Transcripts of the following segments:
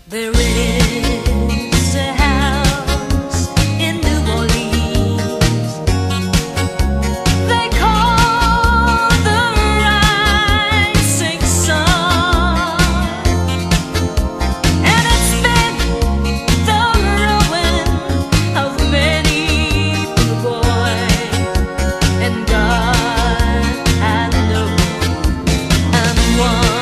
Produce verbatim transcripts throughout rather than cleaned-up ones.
There is a house in New Orleans they call the Rising Sun, and it's been the ruin of many a boy, and God I know I'm one.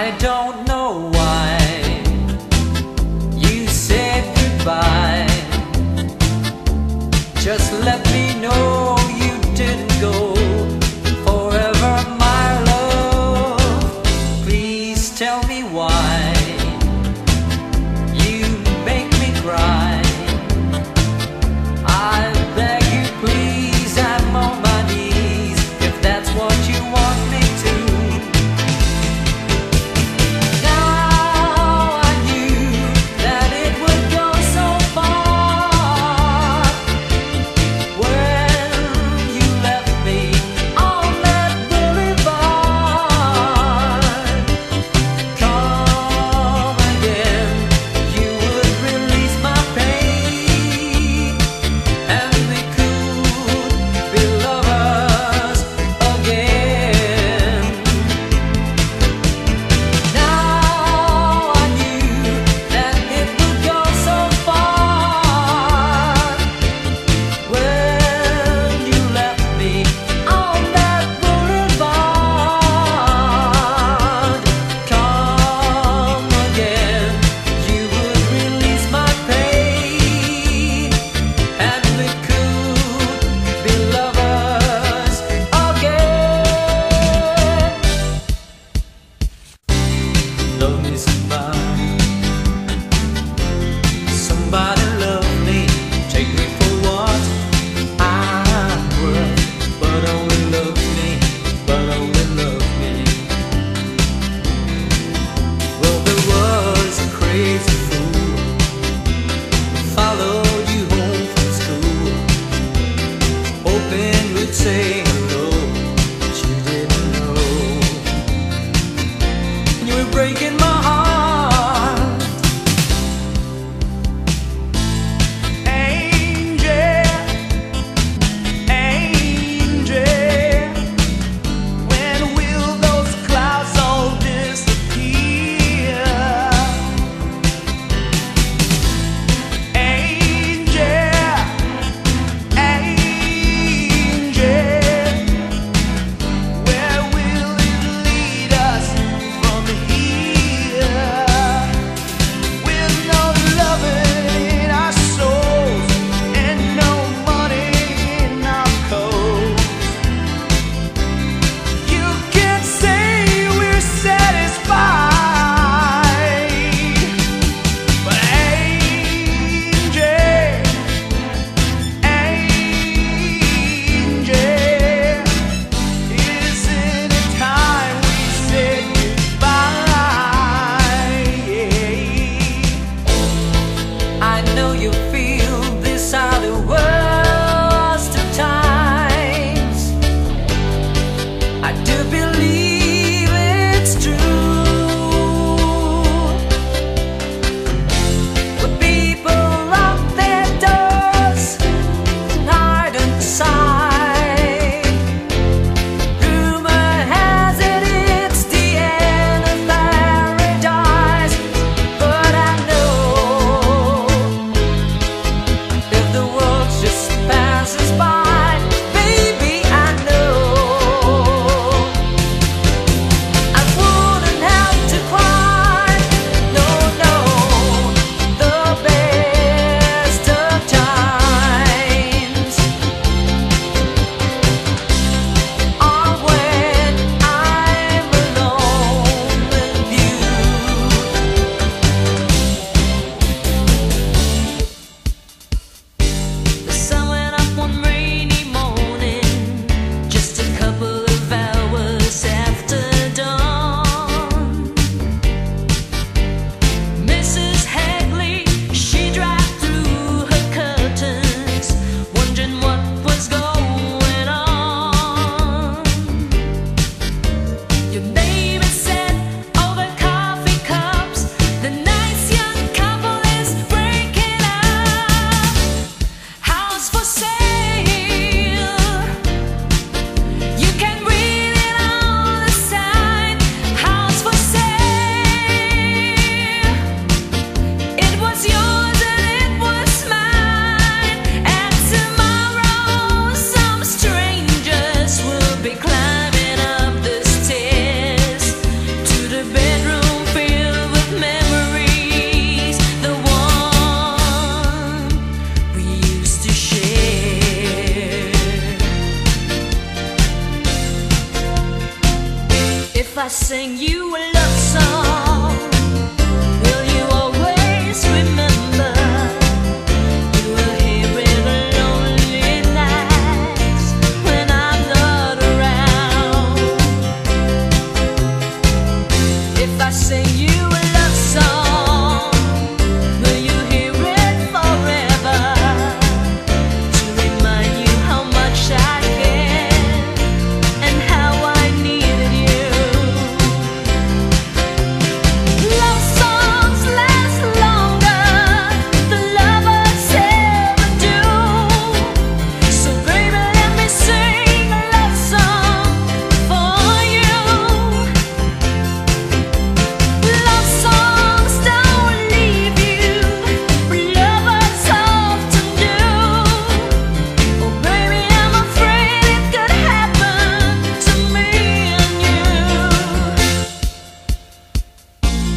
I don't know why you said goodbye. Just let me know you didn't go forever, my love. Please tell me why you make me cry. I beg you, please, I'm on my knees if that's what you want me to. Now I knew that it would go so far when you left me on that boulevard. Come again, you would release my pain, and we could be lovers again. Now I knew that it would go so far when you left me on that boulevard. Come again, you would release my pain, and we could be lovers again. Love me somebody, somebody love me, take me for what I'm worth, but only love me, but only love me. Well, there was a crazy fool who followed you home from school, hoping you'd say hello, but you didn't know. You were breaking my heart. Angel, angel, when will those clouds all disappear? Angel, angel, where will it lead us from here?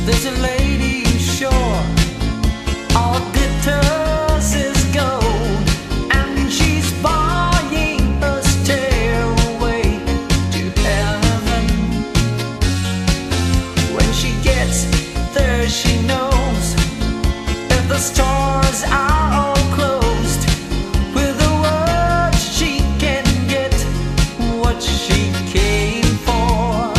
There's a lady sure all glitters is gold, and she's buying a stairway to heaven. When she gets there, she knows if the stars are all closed. With a word, she can get what she came for.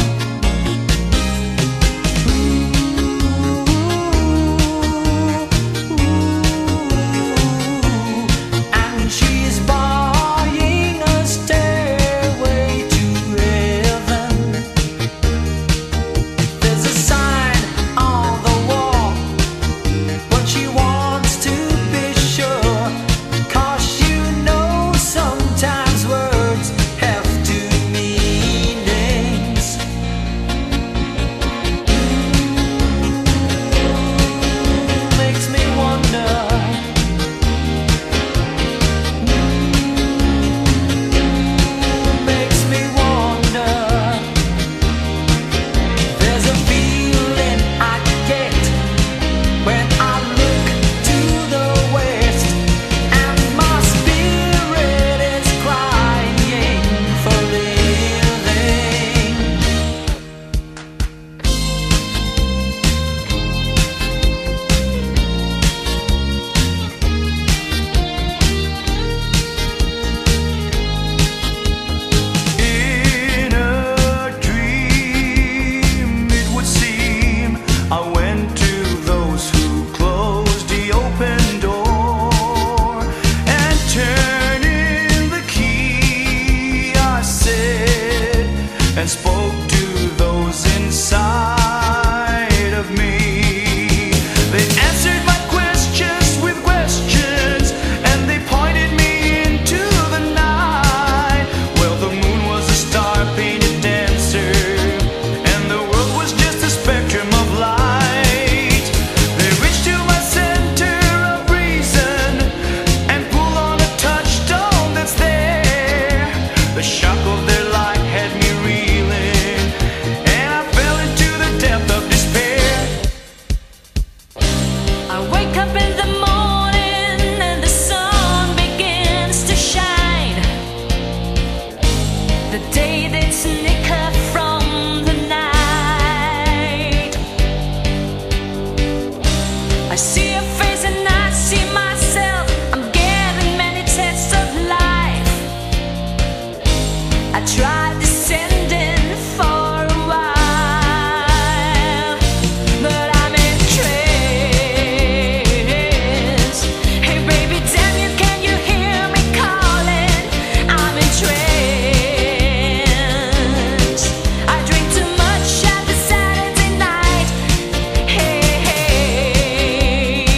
And she's buying a stairway to heaven. There's a sign on the wall, but she wants to be sure, 'cause you know sometimes words have two meanings. Makes me wonder. Makes me wonder. There's a feeling I get when I look to the west, and my spirit is crying for living. In a dream, it would seem, I went to those who closed the open door, and turning the key, I said and spoke to those inside of me. They answered my questions with questions, and they pointed me into the night. Well, the moon was a star-painted dancer, and the world was just a spectrum of light. They reached to my center of reason and pulled on a touchstone that's there. The shock of their light had me reeling, and I fell into the depth of despair. I wake up in the morning and the sun begins to shine. The day that's snicker from the night. I see your face and I see myself. I'm getting many tests of life. I tried descending for a while, but I'm in trance. Hey baby, damn you, can you hear me calling? I'm in trance. I drink too much at the Saturday night. Hey, hey.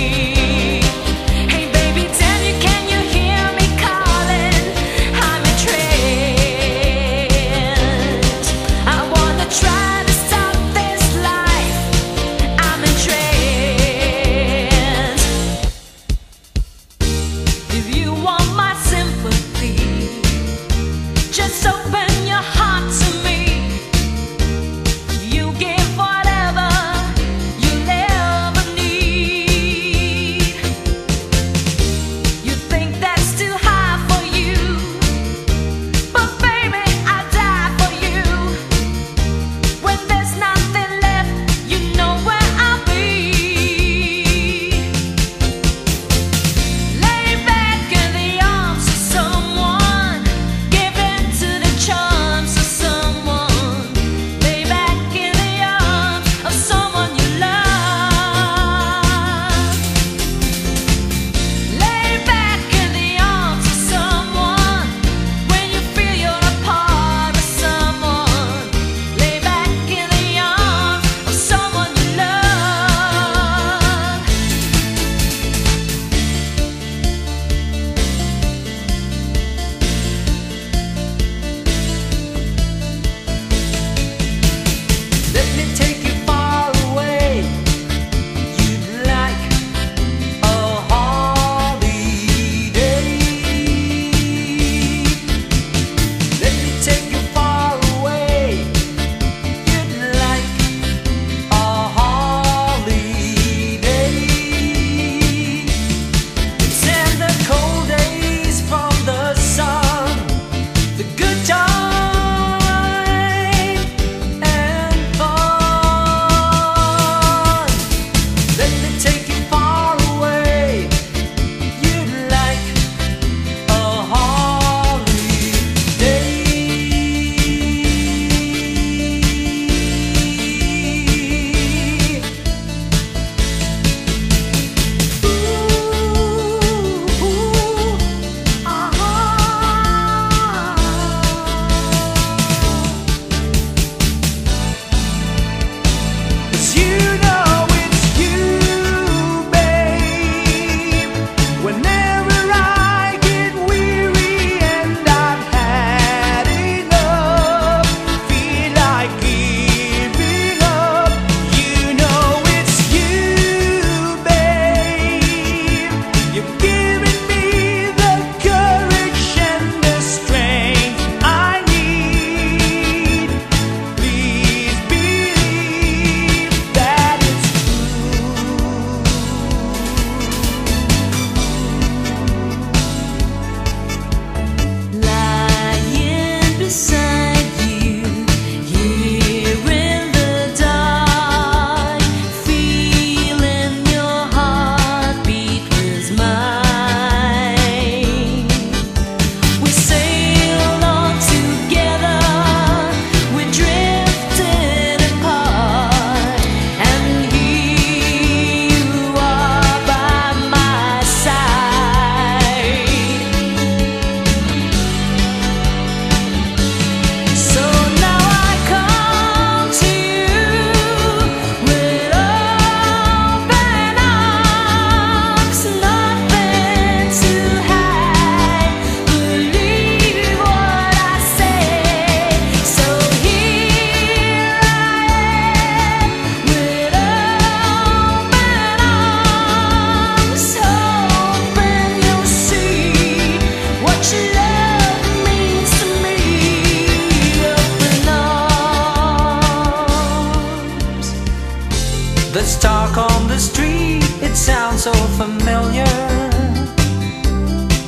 This talk on the street, it sounds so familiar.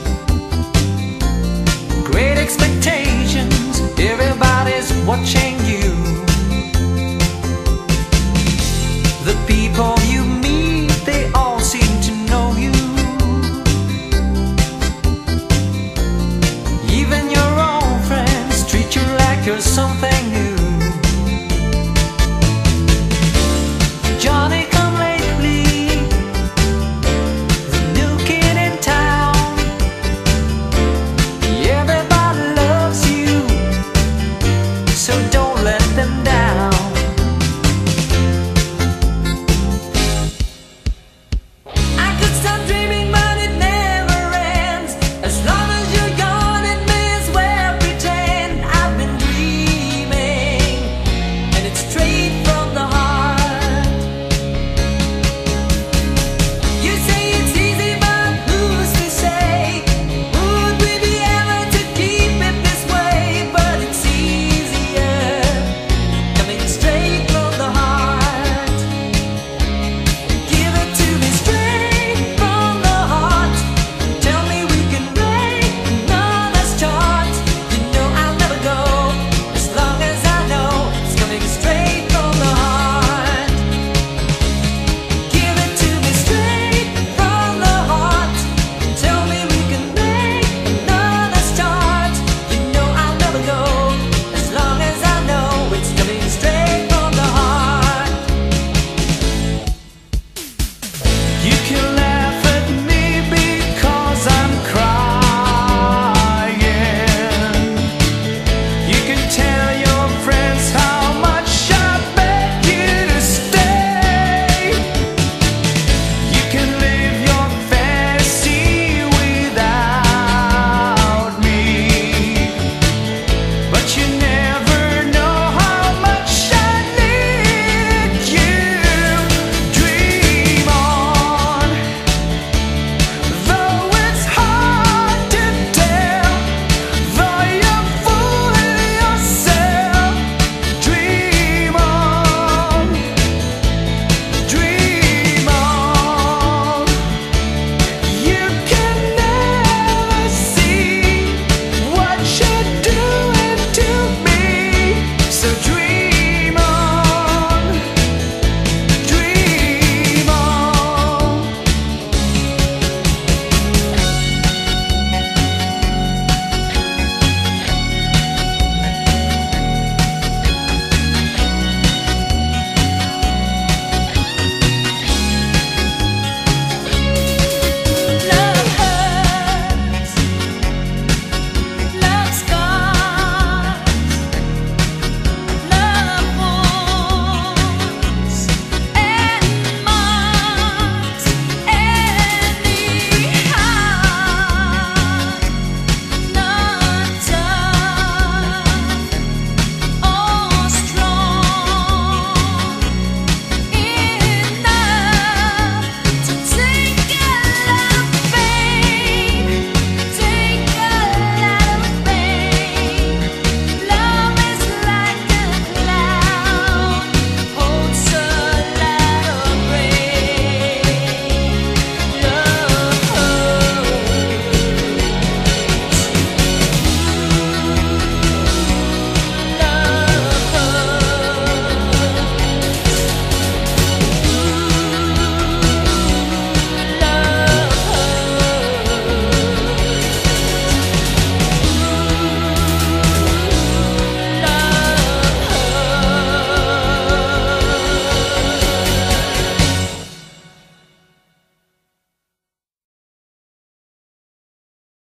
Great expectations, everybody's watching you.